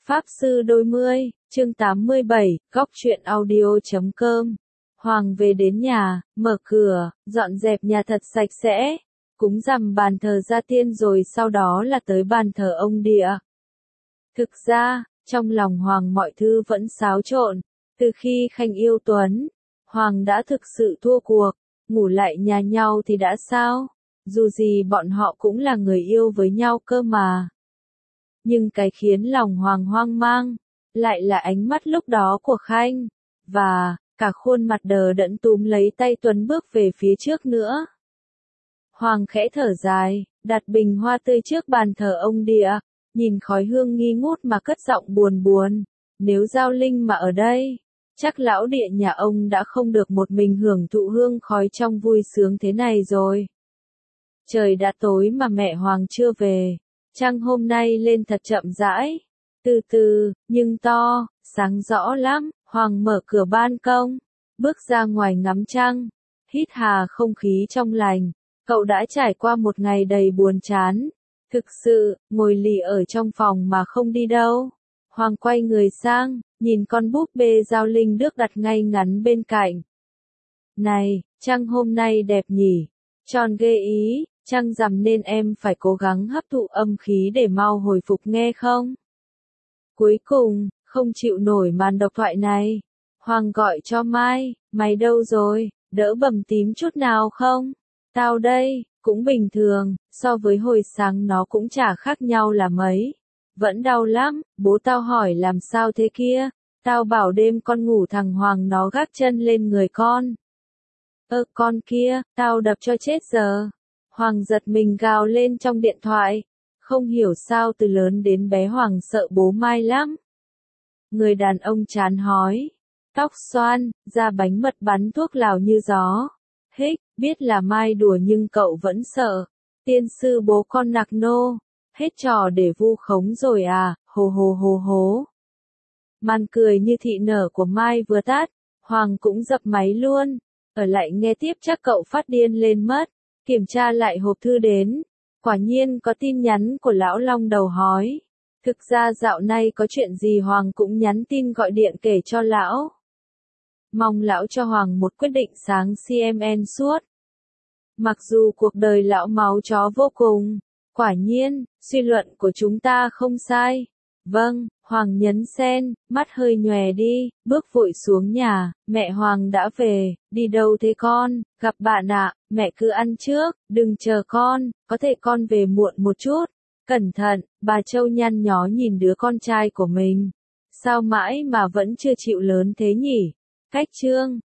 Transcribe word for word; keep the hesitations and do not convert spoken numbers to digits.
Pháp Sư Đôi Mươi, chương tám mươi bảy, góc truyện audio chấm com. Hoàng về đến nhà, mở cửa, dọn dẹp nhà thật sạch sẽ, cúng rằm bàn thờ gia tiên rồi sau đó là tới bàn thờ ông địa. Thực ra, trong lòng Hoàng mọi thứ vẫn xáo trộn, từ khi Khanh yêu Tuấn, Hoàng đã thực sự thua cuộc, ngủ lại nhà nhau thì đã sao, dù gì bọn họ cũng là người yêu với nhau cơ mà. Nhưng cái khiến lòng Hoàng hoang mang, lại là ánh mắt lúc đó của Khanh, và, cả khuôn mặt đờ đẫn túm lấy tay Tuấn bước về phía trước nữa. Hoàng khẽ thở dài, đặt bình hoa tươi trước bàn thờ ông địa, nhìn khói hương nghi ngút mà cất giọng buồn buồn, nếu Giao Linh mà ở đây, chắc lão địa nhà ông đã không được một mình hưởng thụ hương khói trong vui sướng thế này rồi. Trời đã tối mà mẹ Hoàng chưa về. Trăng hôm nay lên thật chậm rãi, từ từ, nhưng to, sáng rõ lắm. Hoàng mở cửa ban công, bước ra ngoài ngắm trăng, hít hà không khí trong lành. Cậu đã trải qua một ngày đầy buồn chán, thực sự, ngồi lì ở trong phòng mà không đi đâu. Hoàng quay người sang, nhìn con búp bê Giao Linh được đặt ngay ngắn bên cạnh. Này, trăng hôm nay đẹp nhỉ, tròn ghê ý. Trăng rằm nên em phải cố gắng hấp thụ âm khí để mau hồi phục nghe không? Cuối cùng, không chịu nổi màn độc thoại này. Hoàng gọi cho Mai, mày đâu rồi, đỡ bầm tím chút nào không? Tao đây, cũng bình thường, so với hồi sáng nó cũng chả khác nhau là mấy. Vẫn đau lắm, bố tao hỏi làm sao thế kia, tao bảo đêm con ngủ thằng Hoàng nó gác chân lên người con. Ơ con kia, tao đập cho chết giờ. Hoàng giật mình gào lên trong điện thoại, không hiểu sao từ lớn đến bé Hoàng sợ bố Mai lắm. Người đàn ông chán hói, tóc xoăn, da bánh mật bắn thuốc lào như gió. Hích, biết là Mai đùa nhưng cậu vẫn sợ. Tiên sư bố con nạc nô, hết trò để vu khống rồi à, hồ hồ hồ hố. Màn cười như thị nở của Mai vừa tắt, Hoàng cũng dập máy luôn, ở lại nghe tiếp chắc cậu phát điên lên mất. Kiểm tra lại hộp thư đến, quả nhiên có tin nhắn của lão Long đầu hói. Thực ra dạo này có chuyện gì Hoàng cũng nhắn tin gọi điện kể cho lão. Mong lão cho Hoàng một quyết định sáng xê em en suốt. Mặc dù cuộc đời lão máu chó vô cùng, quả nhiên, suy luận của chúng ta không sai. Vâng, Hoàng nhấn sen, mắt hơi nhòe đi, bước vội xuống nhà, mẹ Hoàng đã về, đi đâu thế con, gặp bạn ạ, mẹ cứ ăn trước, đừng chờ con, có thể con về muộn một chút. Cẩn thận, bà Châu nhăn nhó nhìn đứa con trai của mình. Sao mãi mà vẫn chưa chịu lớn thế nhỉ? Cách chương,